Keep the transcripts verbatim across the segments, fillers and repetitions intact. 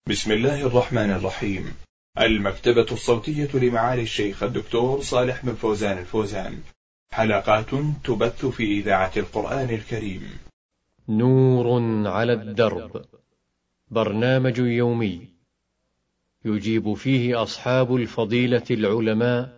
بسم الله الرحمن الرحيم. المكتبة الصوتية لمعالي الشيخ الدكتور صالح بن فوزان الفوزان، حلقات تبث في إذاعة القرآن الكريم. نور على الدرب، برنامج يومي يجيب فيه أصحاب الفضيلة العلماء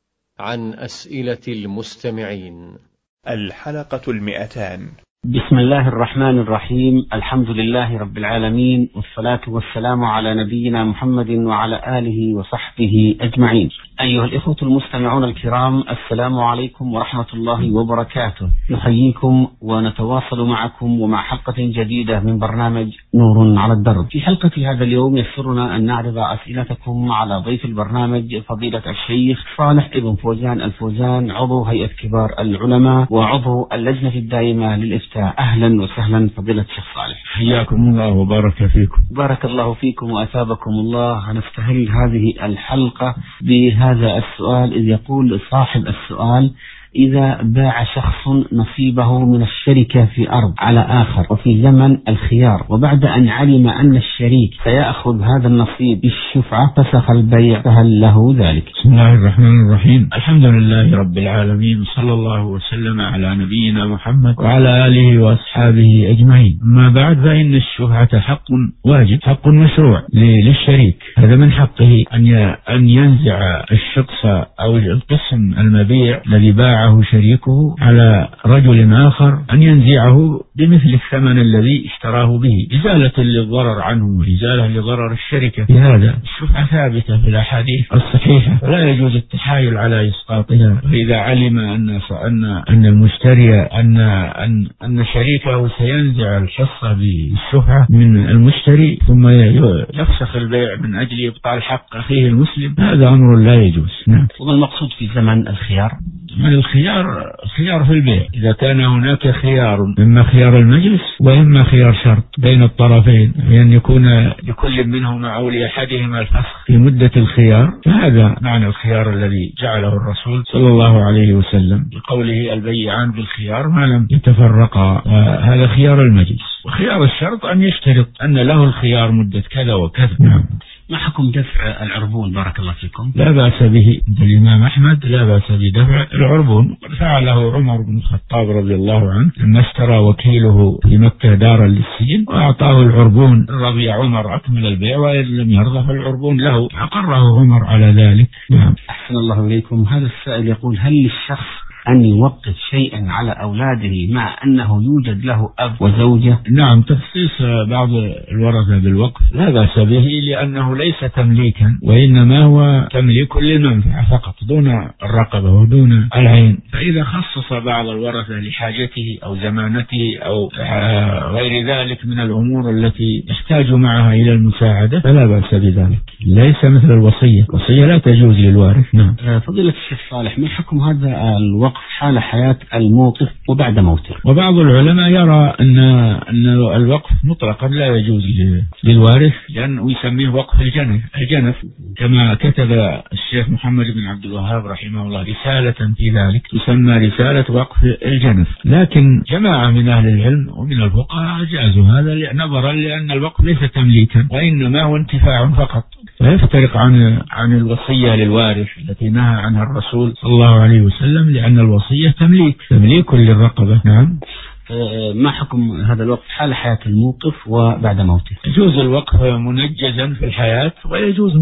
عن أسئلة المستمعين. الحلقة المئتان. بسم الله الرحمن الرحيم. الحمد لله رب العالمين، والصلاة والسلام على نبينا محمد وعلى آله وصحبه أجمعين. أيها الإخوة المستمعون الكرام، السلام عليكم ورحمة الله وبركاته. نحييكم ونتواصل معكم ومع حلقة جديدة من برنامج نور على الدرب. في حلقة هذا اليوم يسرنا أن نعرض أسئلتكم على ضيف البرنامج فضيلة الشيخ صالح بن فوزان الفوزان، عضو هيئة كبار العلماء وعضو اللجنة الدائمة للإفتاء. أهلا وسهلا فضيلة الشيخ صالح، حياكم الله وبارك فيكم. بارك الله فيكم وأثابكم الله. هنستهل هذه الحلقة بهذا السؤال، إذ يقول صاحب السؤال: إذا باع شخص نصيبه من الشركة في أرض على آخر وفي زمن الخيار، وبعد أن علم أن الشريك سيأخذ هذا النصيب بالشفعة فسخ البيع، فهل له ذلك؟ بسم الله الرحمن الرحيم. الحمد لله رب العالمين، صلى الله وسلم على نبينا محمد وعلى آله وأصحابه أجمعين. أما بعد، فإن الشفعة حق واجب، حق مشروع للشريك. هذا من حقه أن ينزع الشخص أو القسم المبيع الذي باع شريكه على رجل آخر، أن ينزعه بمثل الثمن الذي اشتراه به، إزالة للضرر عنه وإزالة لضرر الشركة. بهذا الشفعة ثابتة في الأحاديث الصحيحة، ولا يجوز التحايل على إسقاطها. وإذا علم أن أن أن المشتري أن أن أن شريكه سينزع الحصة بالشفعة من المشتري ثم يفسخ البيع من أجل إبطال حق أخيه المسلم، هذا أمر لا يجوز. نعم. وما المقصود في زمن الخيار؟ من الخيار خيار في البيع، إذا كان هناك خيار، إما خيار المجلس وإما خيار شرط بين الطرفين، أن يعني يكون لكل منهما أو لأحدهما الفسخ في مدة الخيار، فهذا معنى الخيار الذي جعله الرسول صلى الله عليه وسلم بقوله: البيعان بالخيار ما لم يتفرقا. هذا خيار المجلس. وخيار الشرط أن يشترط أن له الخيار مدة كذا وكذا. نعم. ما حكم دفع العربون بارك الله فيكم؟ لا بأس به. عند الإمام أحمد لا بأس بدفع العربون، قد فعله عمر بن الخطاب رضي الله عنه لما اشترى وكيله في مكة دارا للسجن وأعطاه العربون، رضي عمر أكمل البيع، وإن لم يرضى فالعربون له، أقره عمر على ذلك. نعم. أحسن الله إليكم. هذا السائل يقول: هل للشخص أن يوقف شيئا على أولاده مع أنه يوجد له أب وزوجة؟ نعم، تخصيص بعض الورثة بالوقف لا بأس به، لأنه ليس تمليكا، وإنما هو تمليك للمنفعة فقط دون الرقبة ودون العين. فإذا خصص بعض الورثة لحاجته أو زمانته أو غير ذلك من الأمور التي يحتاج معها إلى المساعدة فلا بأس بذلك، ليس مثل الوصية. الوصية لا تجوز للوارث. نعم. فضيلة الشيخ صالح، ما حكم هذا الوقف حال حياة الموقف وبعد موته؟ وبعض العلماء يرى أن أن الوقف مطلقا لا يجوز للوارث، لأنه يسميه وقف الجنف الجنف كما كتب الشيخ محمد بن عبد الوهاب رحمه الله رسالة في ذلك تسمى رسالة وقف الجنف. لكن جماعة من أهل العلم ومن الفقهاء جازوا هذا نظرا لأن الوقف ليس تمليكا، وإنما هو انتفاع فقط، فيفترق عن عن الوصية للوارث التي نهى عنها الرسول صلى الله عليه وسلم، لأن الوصية تمليك تمليك للرقبة. نعم. ما حكم هذا الوقف حال حياة الموقف وبعد موته؟ يجوز الوقف منجزا في الحياة، ويجوز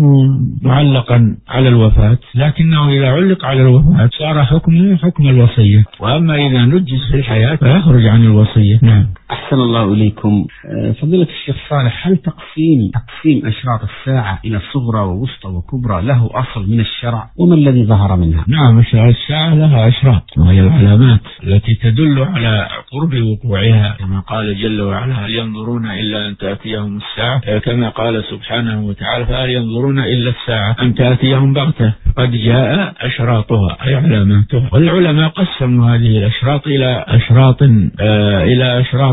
معلقا على الوفاة، لكنه إذا علق على الوفاة صار حكمه حكم الوصية، وأما إذا نجز في الحياة فيخرج عن الوصية. نعم. أحسن الله إليكم. فضيلة الشيخ صالح، هل تقسيم تقسيم أشراط الساعة إلى صغرى ووسطى وكبرى له أصل من الشرع، وما الذي ظهر منها؟ نعم، الساعة لها أشراط، وهي العلامات التي تدل على قرب بوقوعها، كما قال جل وعلا: هل ينظرون إلا أن تأتيهم الساعة، كما قال سبحانه وتعالى: فهل ينظرون إلا الساعة أن تأتيهم بغتة قد جاء أشراطها، أي علاماتها. والعلماء قسموا هذه الأشراط إلى أشراط آه إلى أشراط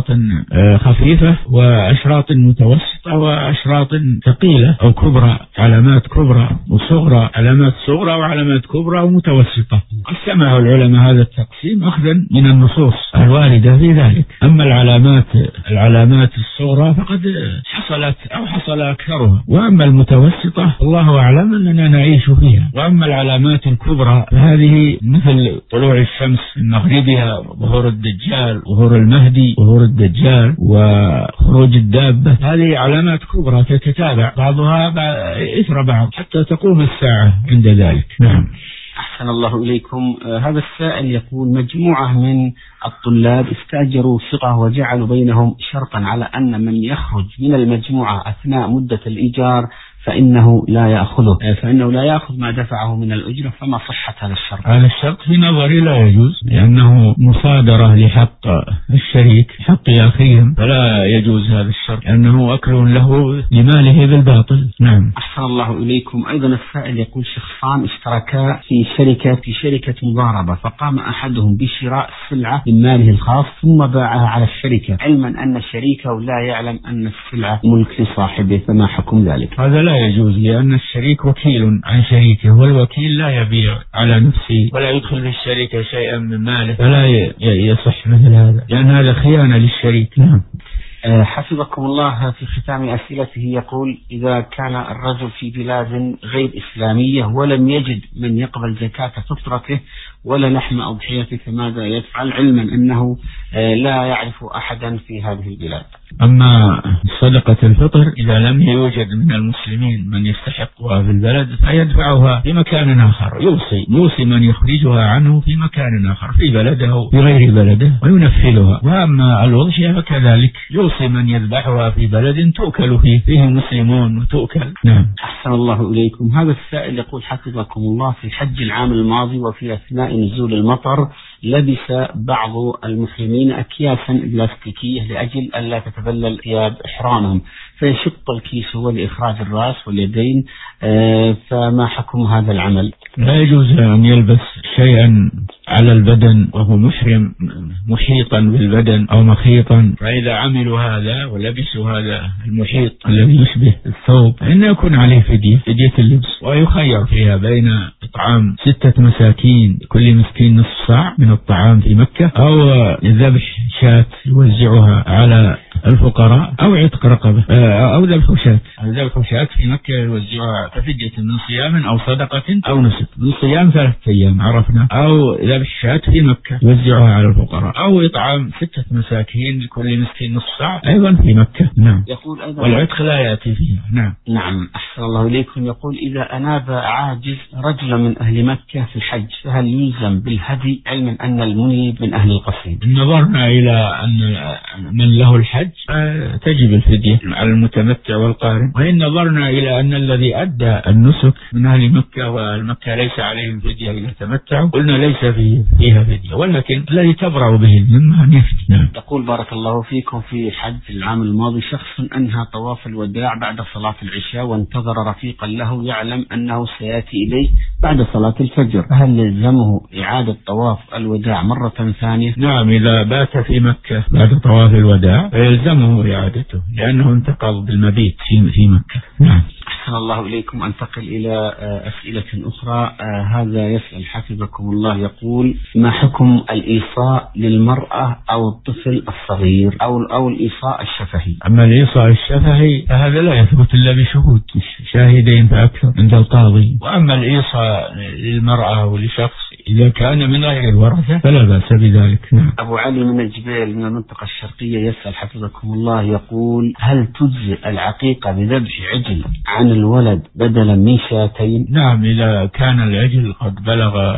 خفيفة وأشراط متوسطة وأشراط ثقيلة أو كبرى، علامات كبرى وصغرى، علامات صغرى وعلامات كبرى ومتوسطة. قسمها العلماء هذا التقسيم أخذا من النصوص الواردة في ذلك. أما العلامات العلامات الصغرى فقد حصلت أو حصل أكثرها، وأما المتوسطة الله أعلم أننا نعيش فيها. وأما العلامات الكبرى فهذه مثل طلوع الشمس من مغربها، ظهور الدجال، ظهور المهدي، ظهور الدجال، وخروج الدابة. هذه علامات كبرى تتتابع بعضها إثر بعض حتى تقوم الساعة عند ذلك. نعم. أحسن الله إليكم. آه هذا السائل يقول: مجموعة من الطلاب استأجروا شقة وجعلوا بينهم شرطا على أن من يخرج من المجموعة أثناء مدة الإيجار فإنه لا يأخذه آه فإنه لا يأخذ ما دفعه من الأجرة، فما صحة هذا الشرط؟ هذا الشرط في نظري لا يجوز، لأنه مصادرة لحق الشريك، حق أخيهم، فلا يجوز هذا الشرط لأنه أكل له لماله بالباطل. نعم. أحسن الله إليكم. أيضا السائل يقول: شخصان اشتركا في شركة في شركة مضاربة، فقام أحدهم بشراء سلعة من ماله الخاص ثم باعها على الشركة، علما أن شريكه لا يعلم أن السلعة ملك لصاحبه، فما حكم ذلك؟ هذا لا يجوز، لأن الشريك وكيل عن شريكه، والوكيل لا يبيع على نفسه ولا يدخل في الشركة شيئا من ماله، فلا يصح مثل هذا، لأن هذا خيانة للشريك. نعم. أه حفظكم الله. في ختام أسئلته يقول: إذا كان الرجل في بلاد غير إسلامية ولم يجد من يقبل زكاة فطرته ولا لحم أضحيته، فماذا يفعل، علما أنه أه لا يعرف أحدا في هذه البلاد؟ أما صدقة الفطر إذا لم يوجد من المسلمين من يستحقها في البلد فيدفعها في مكان آخر، يوصي يوصي من يخرجها عنه في مكان آخر في بلده أو في غير بلده وينفذها. وأما الأضحية فكذلك، يوصي من يذبحها في بلد تؤكل فيه فيه مسلمون وتؤكل. نعم. أحسن الله إليكم. هذا السائل يقول: حفظكم الله، في حج العام الماضي وفي أثناء نزول المطر لبس بعض المسلمين أكياسا بلاستيكية لأجل ألا تتبلل ثياب إحرامهم، فيشق الكيس هو لإخراج الرأس واليدين، آه فما حكم هذا العمل؟ لا يجوز أن يلبس شيئا على البدن وهو محرم محيطا بالبدن أو مخيطا، فإذا عملوا هذا ولبسوا هذا المحيط الذي يشبه الثوب فإن يكون عليه فدية فدية اللبس، ويخير فيها بين إطعام ستة مساكين كل مسكين نصف صاع من الطعام في مكة، أو ذبح شاة يوزعها على الفقراء، أو عتق رقبة، أو ذبح شاة ذبح شاة في مكة يوزعها كفدية من صيام أو صدقة أو نسك. من صيام ثلاثة أيام عرفنا، أو ذبح شاة في مكة يوزعها على الفقراء، أو إطعام ستة مساكين لكل مسكين نصف ساعة أيضا في مكة. نعم. يقول أيضا والعتق لا يأتي فيها. نعم. نعم. أحسن الله إليكم. يقول: إذا أناب عاجز رجلا من أهل مكة في الحج فهل يلزم بالهدي، علما أن المنيب من أهل القصيم؟ إن نظرنا إلى أن من له الحج تجب الفدية على المتمتع والقارن، وإن نظرنا إلى أن الذي أدى النسك من أهل مكة والمكة ليس عليهم فدية إذا تمتعوا، قلنا ليس فيه فيها فدية، ولكن الذي تبرأ به الذمة أن يفدي. نعم. يقول: بارك الله فيكم، في حج العام الماضي شخص أنهى طواف الوداع بعد صلاة العشاء وانتظر رفيقا له يعلم أنه سيأتي إليه بعد صلاة الفجر، فهل يلزمه إعادة طواف الوداع مرة ثانية؟ نعم، إذا بات في مكة بعد طواف الوداع فيلزمه إعادته لأنه انتقل بالمبيت في مكة. نعم. أحسن الله إليكم. أنتقل إلى أسئلة أخرى. هذا يسأل حفظكم الله يقول: ما حكم الإيصاء للمرأة أو الطفل الصغير أو أو الإيصاء الشفهي؟ أما الإيصاء الشفهي فهذا لا يثبت إلا بشهود شاهدين فأكثر عند القاضي، وأما الإيصاء للمرأة ولشخص إذا كان من غير الورثة فلا بأس بذلك. نعم. أبو علي من الجبال من المنطقة الشرقية يسأل حفظكم الله يقول: هل تجزئ العقيقة بذبح عجل عن الولد بدلا من شاتين؟ نعم، إذا كان العجل قد بلغ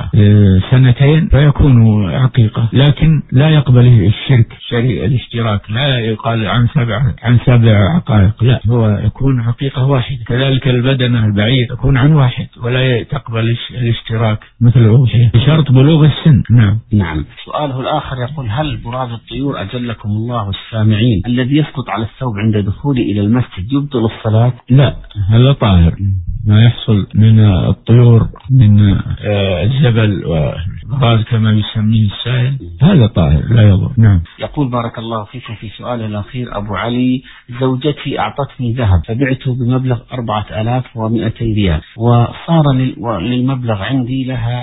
سنتين فيكون عقيقة، لكن لا يقبل الشرك شريك الاشتراك، لا يقال عن سبع عن سبع عقائق، لا، هو يكون عقيقة واحدة. كذلك البدنة البعير يكون عن واحد ولا تقبل الاشتراك مثل الأضحية بشرط بلوغ السن. نعم. نعم. سؤاله الآخر يقول: هل براز الطيور أجلكم الله السامعين الذي يسقط على الثوب عند دخوله إلى المسجد يبطل الصلاة؟ لا، هذا طاهر ما يحصل من الطيور من الجبل والغاز كما يسميه السائل هذا طاهر لا يضر. نعم. يقول بارك الله فيكم في سؤال الأخير أبو علي: زوجتي أعطتني ذهب فبعته بمبلغ أربعة آلاف ومئتي ريال، وصار للمبلغ عندي لها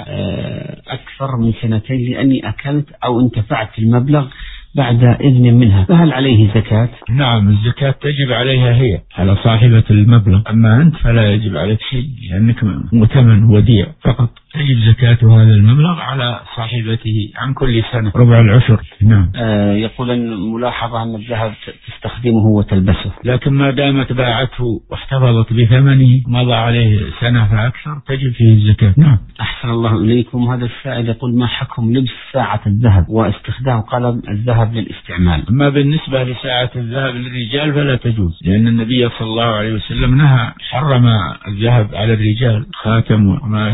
أكثر من سنتين لأني أكلت أو انتفعت المبلغ بعد إذن منها، فهل عليه زكاة؟ نعم، الزكاة تجب عليها هي على صاحبة المبلغ، أما أنت فلا يجب عليك شيء لأنك مؤتمن وديع فقط. تجب زكاة هذا المبلغ على صاحبته عن كل سنة ربع العشر. نعم. آه يقول أن ملاحظة أن الذهب تستخدمه وتلبسه، لكن ما دامت باعته واحتفظت بثمنه مضى عليه سنة فأكثر تجب فيه الزكاة. نعم. أحسن الله إليكم. هذا السائل يقول: ما حكم لبس ساعة الذهب واستخدام قلم الذهب للاستعمال؟ أما بالنسبة لساعة الذهب للرجال فلا تجوز، لأن النبي صلى الله عليه وسلم نهى حرم الذهب على الرجال، خاتم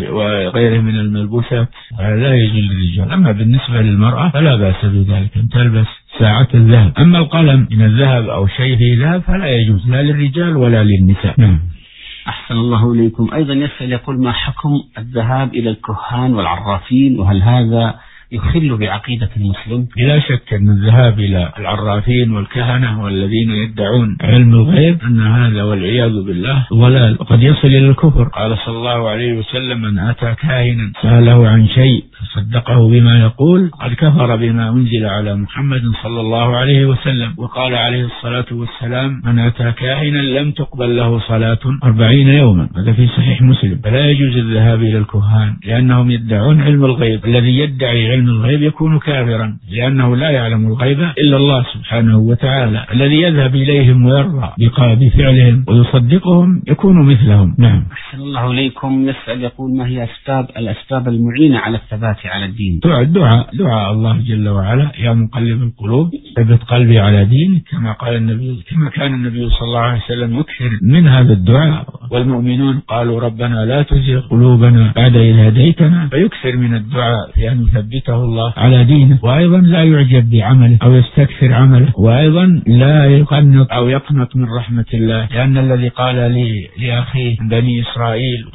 وغيره من الملبوسات لا يجوز للرجال. أما بالنسبة للمرأة فلا بأس بذلك أن تلبس ساعة الذهب. أما القلم من الذهب أو شيء فيه ذهب فلا يجوز لا للرجال ولا للنساء. نعم. أحسن الله إليكم. أيضا يسأل يقول: ما حكم الذهاب إلى الكهان والعرافين، وهل هذا يخل بعقيدة المسلم؟ بلا شك أن الذهاب إلى العرافين والكهنة والذين يدعون علم الغيب أن هذا والعياذ بالله ضلال وقد يصل إلى الكفر. قال صلى الله عليه وسلم: من أتى كاهنا سأله عن شيء فصدقه بما يقول قد كفر بما أنزل على محمد صلى الله عليه وسلم. وقال عليه الصلاة والسلام: من أتى كاهنا لم تقبل له صلاة أربعين يوما. هذا في صحيح مسلم. فلا يجوز الذهاب إلى الكهان لأنهم يدعون علم الغيب. الذي يدعي علم الغيب يكون كافرا لأنه لا يعلم الغيب إلا الله سبحانه وتعالى. الذي يذهب إليهم ويرضى بفعلهم ويصدقهم يكون مثلهم. نعم. أحسن الله إليكم. يسأل يقول: ما هي أسباب الأسباب المعينة على الثبات على الدين؟ دعاء دعاء دعاء الله جل وعلا: يا مقلب القلوب ثبت قلبي على دينك، كما قال النبي كما كان النبي صلى الله عليه وسلم يكثر من هذا الدعاء. والمؤمنون قالوا: ربنا لا تزغ قلوبنا بعد إذ هديتنا، فيكثر من الدعاء لأن يثبته الله على دينه. وأيضا لا يعجب بعمله أو يستكثر عمله، وأيضا لا يقنط أو يقنط من رحمة الله، لأن الذي قال لي لأخيه بني إسرائيل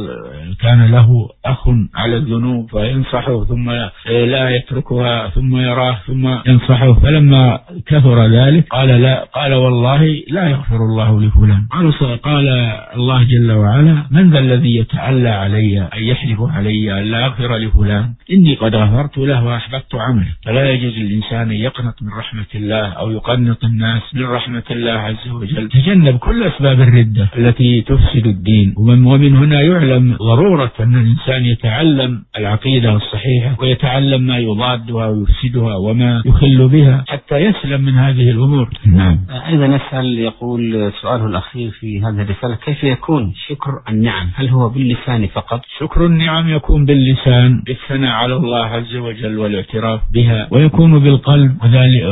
كان له أخ على الذنوب فينصحه ثم لا يتركها ثم يراه ثم ينصحه، فلما كثر ذلك قال لا قال والله لا يغفر الله لفلان. قال الله جل وعلا: من ذا الذي يتعلى علي أن يحلف علي أن لا أغفر لفلان؟ إني قد غفرت له وأحببت عمله. فلا يجوز للإنسان أن يقنط من رحمة الله أو يقنط الناس من رحمة الله عز وجل. تجنب كل أسباب الردة التي تفسد الدين. ومن هنا يعلم ضرورة أن الإنسان يتعلم العقيدة الصحيحة ويتعلم ما يضادها ويفسدها وما يخل بها حتى يسلم من هذه الأمور. نعم. أيضا نسأل يقول سؤاله الأخير في هذه الرسالة: كيف يكون شكر النعم؟ هل هو باللسان فقط؟ شكر النعم يكون باللسان بالثناء على الله عز وجل والاعتراف بها، ويكون بالقلب وذلك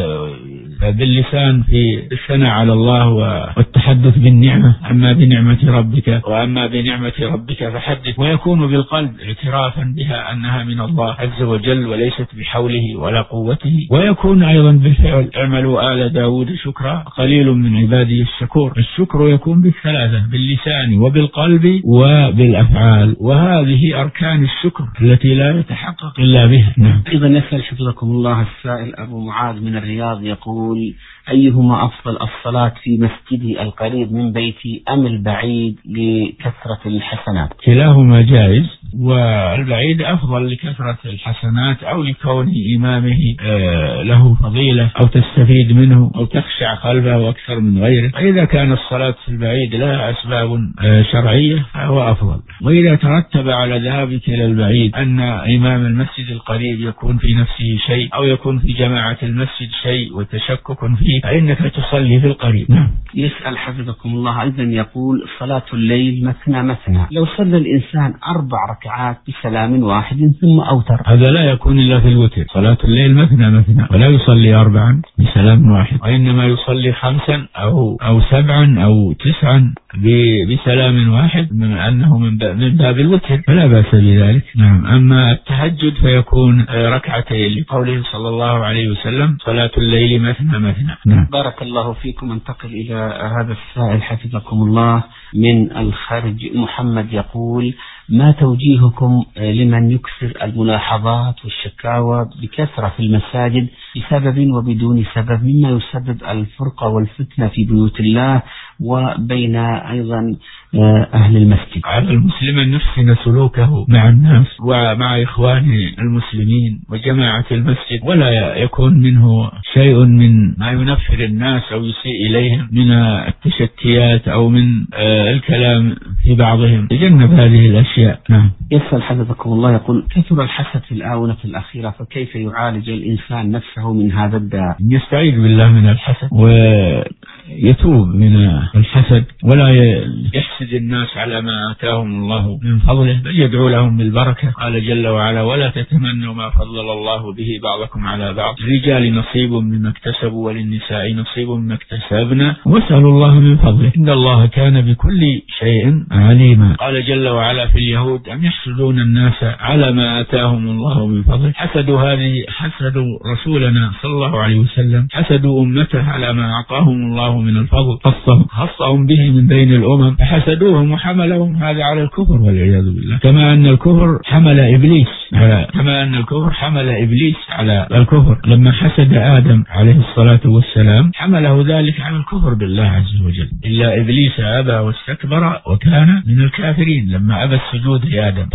باللسان في الثناء على الله والتحدث بالنعمة. أما بنعمة ربك وأما بنعمة ربك فحدث. ويكون بالقلب اعترافا بها أنها من الله عز وجل وليست بحوله ولا قوته. ويكون أيضا بالفعل: اعملوا آل داود شكرا قليل من عبادي الشكور. الشكر يكون بالثلاثة: باللسان وبالقلب وبالأفعال، وهذه أركان الشكر التي لا يتحقق إلا بها. نعم. أيضا نسأل حفظكم الله السائل أبو معاذ من الرياض يقول: أيهما أفضل، الصلاة في مسجدي القريب من بيتي أم البعيد لكثرة الحسنات؟ كلاهما جائز، والبعيد أفضل لكثرة الحسنات أو لكون إمامه آه له فضيلة أو تستفيد منه أو تخشع قلبه أكثر من غيره. فإذا كان الصلاة في البعيد لها أسباب آه شرعية فهو أفضل. وإذا ترتب على ذهابك إلى البعيد أن إمام المسجد القريب يكون في نفسه شيء أو يكون في جماعة المسجد شيء وتشكك فيه فإنك تصلي في القريب. نعم. يسأل حفظكم الله أيضا يقول: صلاة الليل مثنى مثنى، لو صلى الإنسان أربع ركعات بسلام واحد ثم أوتر، هذا لا يكون إلا في الوتر. صلاة الليل مثنى مثنى، ولا يصلي أربعا بسلام واحد، وإنما يصلي خمسا أو أو سبعا أو تسعا بسلام واحد، من أنه من باب الوتر فلا بأس بذلك. نعم. أما التهجد فيكون ركعتين لقوله صلى الله عليه وسلم: صلاة الليل مثنى مثنى. نعم. بارك الله فيكم. انتقل إلى هذا السائل حفظكم الله من الخرج محمد يقول: ما توجيهكم لمن يكثر الملاحظات والشكاوى بكثرة في المساجد بسبب وبدون سبب، مما يسبب الفرقة والفتنة في بيوت الله وبين أيضا أهل المسجد؟ على المسلم أن يحسن سلوكه مع الناس ومع إخوانه المسلمين وجماعة المسجد، ولا يكون منه شيء من ما ينفر الناس أو يسيء إليهم من التشتيات أو من الكلام في بعضهم، يتجنب هذه الأشياء. نعم. يسأل حفظكم الله يقول: كثر الحسد في الآونة الأخيرة، فكيف يعالج الإنسان نفسه من هذا الداء؟ يستعيذ بالله من الحسد ويتوب من الحسد، ولا يحسد الناس على ما آتاهم الله من فضله، بل يدعو لهم بالبركة. قال جل وعلا: ولا تتمنوا ما فضل الله به بعضكم على بعض، للرجال نصيب مما اكتسبوا وللنساء نصيب مما اكتسبنا واسألوا الله من فضله إن الله كان بكل شيء عليما. قال جل وعلا في اليهود: أم يحسدون الناس على ما آتاهم الله من فضله. حسدوا هذه حسدوا رسولنا صلى الله عليه وسلم، حسدوا أمته على ما أعطاهم الله من الفضل، خصهم خصهم به من بين الأمم فحسدوهم وحملهم هذا على الكفر والعياذ بالله، كما أن الكفر حمل إبليس كما أن الكفر حمل إبليس على الكفر. لما حسد آدم عليه الصلاة والسلام حمله ذلك على الكفر بالله عز وجل، إلا إبليس أبى واستكبر وكان من الكافرين لما أبى السجود لآدم.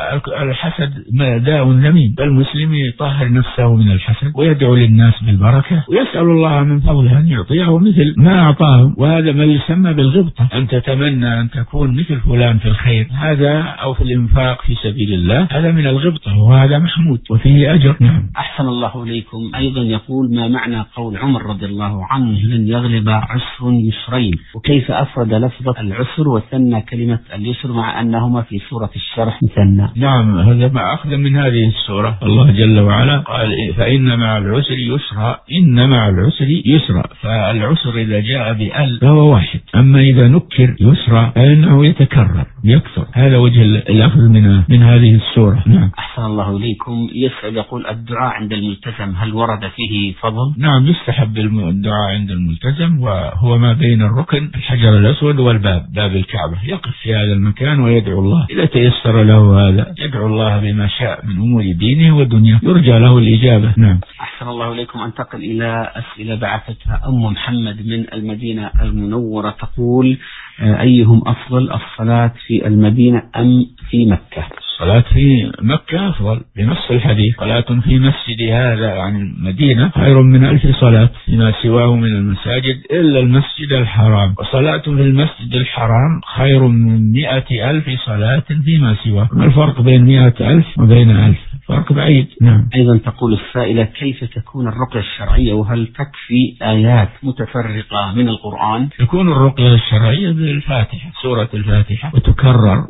الحسد داء ذميم، فالمسلم يطهر نفسه من الحسد ويدعو للناس بالبركة ويسأل الله من فضله أن يعطيه مثل ما أعطاه، وهذا ما يسمى بالغبطة، أن تتمنى أن تكون مثل فلان في الخير هذا أو في الإنفاق في سبيل الله، هذا من الغبطة وهذا محمود وفيه أجر. نعم. أحسن الله إليكم. أيضا يقول: ما معنى قول عمر رضي الله عنه: لن يغلب عسر يسرين، وكيف أفرد لفظة العسر وثنى كلمة اليسر مع أنهما في سورة الشرح مثنى؟ نعم، هذا ما أخذ من هذه السورة. الله جل وعلا قال: فإن مع العسر يسرا، إن مع العسر يسرا، فالعسر إذا جاء بأل فهو واحد، أما إذا نكر يسرا فإنه يتكرر يكثر. هذا وجه الأخذ من من هذه السورة. نعم. أحسن الله إليكم. يسأل يقول: الدعاء عند الملتزم هل ورد فيه فضل؟ نعم، يستحب الدعاء عند الملتزم، وهو ما بين الركن الحجر الأسود والباب باب الكعبة، يقف في هذا المكان ويدعو الله إذا تيسر له هذا، يدعو الله بما شاء من أمور دينه ودنياه، يرجى له الإجابة. نعم. أحسن الله إليكم. أنتقل إلى أسئلة بعثتها أم محمد من المدينة المنورة، تقول: أيهم أفضل، الصلاة في المدينة أم في مكة؟ الصلاة في مكة أفضل بنص الحديث: صلاة في مسجد هذا عن المدينة خير من ألف صلاة فيما سواه من المساجد إلا المسجد الحرام، وصلاة في المسجد الحرام خير من مئة ألف صلاة فيما سواه. ما الفرق بين مئة ألف وبين ألف؟ فرق بعيد. نعم. أيضا تقول السائلة: كيف تكون الرقية الشرعية، وهل تكفي آيات متفرقة من القرآن؟ تكون الرقية الشرعية بالفاتحة، سورة الفاتحة، وتكرر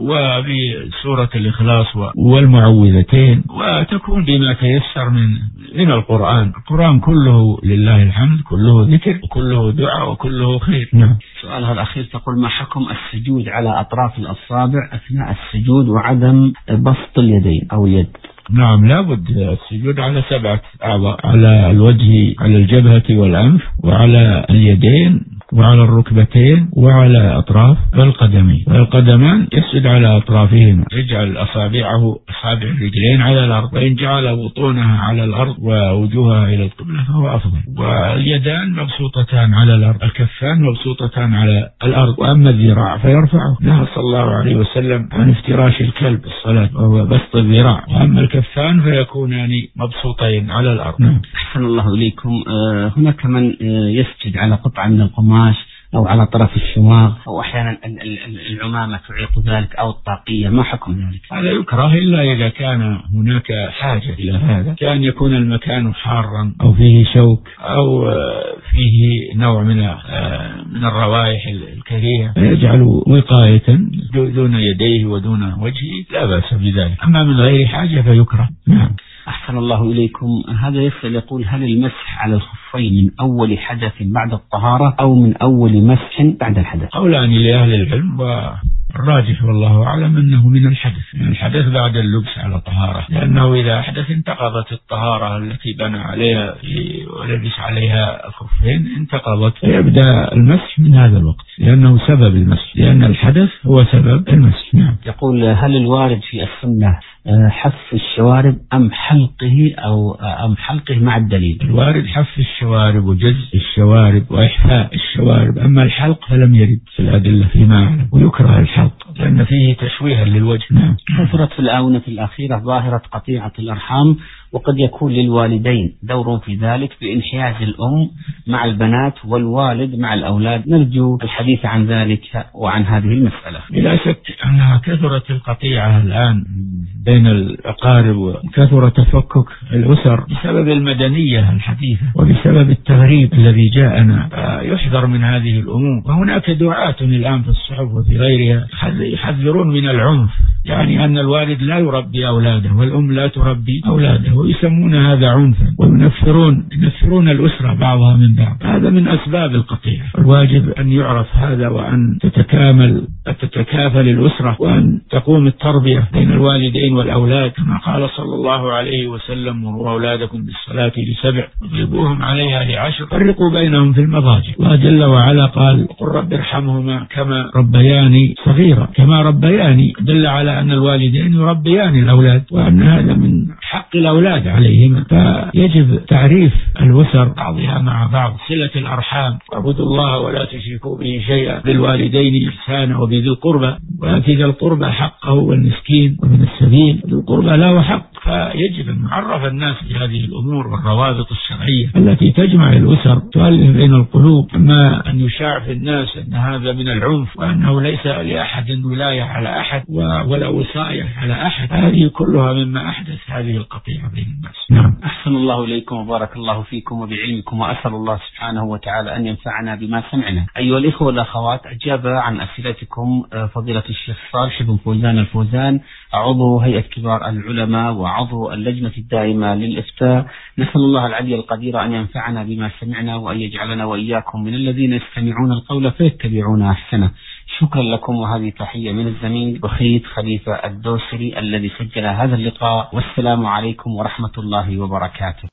وبسورة الإخلاص والمعوذتين، وتكون بما تيسر من من القرآن. القرآن كله لله الحمد، كله ذكر وكله دعاء وكله خير. نعم. سؤالها الأخير تقول: ما حكم السجود على أطراف الأصابع أثناء السجود وعدم بسط اليدين أو اليد؟ نعم، لابد السجود على سبعة أعضاء: على الوجه، على الجبهة والأنف، وعلى اليدين، وعلى الركبتين، وعلى أطراف القدمين. القدمان يسجد على أطرافهما، يجعل أصابعه أصابع الرجلين على الأرض، وإن جعل بطونها على الأرض ووجوهها إلى القبلة فهو أفضل. واليدان مبسوطتان على الأرض، الكفان مبسوطتان على الأرض، وأما الذراع فيرفعه. نهى صلى الله عليه وسلم عن افتراش الكلب الصلاة وهو بسط الذراع، وأما الكفان فيكونان مبسوطين على الأرض. نعم. أحسن الله إليكم. آه هناك من آه يسجد على قطعة من القماش أو على طرف الشماغ، أو أحيانا العمامة تعيق ذلك أو الطاقية، ما حكم ذلك؟ هذا يكره إلا إذا كان هناك حاجة إلى هذا، كان يكون المكان حارا أو فيه شوك أو فيه نوع من من الروائح الكريهة، يجعل وقاية دون يديه ودون وجهه، لا بأس بذلك. أما من غير حاجة فيكره. نعم. أحسن الله إليكم. هذا يسأل يقول: هل المسح على الخفين من أول حدث بعد الطهارة أو من أول مسح بعد الحدث؟ قولان لأهل العلم، الراجح والله أعلم أنه من الحدث، من الحدث بعد اللبس على طهارة، لأنه إذا أحدث انتقضت الطهارة التي بنى عليها ولبس عليها الخفين، انتقضت، فيبدأ المسح من هذا الوقت لأنه سبب المسح، لأن الحدث هو سبب المسح. نعم. يقول: هل الوارد في السنة حف الشوارب أم حلقه أو أم حلقه مع الدليل؟ الوارد حف الشوارب وجز الشوارب وإحفاء الشوارب، أما الحلق فلم يرد في الأدلة فيما أعلم، ويكره الحلق لأن فيه تشويها للوجه. نعم. كثرت في الآونة الأخيرة ظاهرة قطيعة الأرحام، وقد يكون للوالدين دور في ذلك بانحياز الأم مع البنات والوالد مع الأولاد، نرجو الحديث عن ذلك وعن هذه المسألة. بلا شك أنها كثرت القطيعة الآن بين الأقارب، وكثر تفكك الأسر بسبب المدنية الحديثة وبسبب التغريب الذي جاءنا، يحذر من هذه الأمور. وهناك دعاة الآن في الصحف وفي غيرها يحذرون من العنف، يعني أن الوالد لا يربي أولاده والأم لا تربي أولاده، ويسمون هذا عنفا، وينفرون ينفرون الأسرة بعضها من بعض. هذا من أسباب القطيعة. الواجب أن يعرف هذا، وأن تتكامل تتكافل الأسرة، وأن تقوم التربية بين الوالدين والأولاد، كما قال صلى الله عليه وسلم: مروا أولادكم بالصلاة لسبع واضربوهم عليها لعشر فرقوا بينهم في المضاجع. الله جل وعلا قال: قل رب ارحمهما كما ربياني صغيرا. كما ربياني دل على أن الوالدين يربيان الأولاد، وأن هذا من حق الأولاد عليهما، فيجب تعريف الأسر بعضها مع بعض، صلة الأرحام، واعبدوا الله ولا تشركوا به شيئا، بالوالدين إحسانا وبذي القربى، وآتي ذا القربى حقه والمسكين ومن السبيل، ذي القربى له حق. فيجب أن نعرف الناس بهذه الأمور والروابط الشرعية التي تجمع الأسر، تؤلف بين القلوب. أما أن يشاع في الناس أن هذا من العنف، وأنه ليس لأحد ولاية على أحد ولا وصاية على أحد، هذه كلها مما أحدث هذه القطيعة بين الناس. نعم. أحسن الله إليكم وبارك الله فيكم وبعلمكم، وأسأل الله سبحانه وتعالى أن ينفعنا بما سمعنا. أيها الإخوة والأخوات، أجاب عن أسئلتكم فضيلة الشيخ صالح بن فوزان الفوزان، عضو هيئة كبار العلماء وعضو اللجنة الدائمة للإفتاء. نسأل الله العلي القدير أن ينفعنا بما سمعنا، وأن يجعلنا وإياكم من الذين يستمعون القول فيتبعون أحسنه. شكرا لكم، وهذه تحية من الزميل بخيت خليفة الدوسري الذي سجل هذا اللقاء، والسلام عليكم ورحمة الله وبركاته.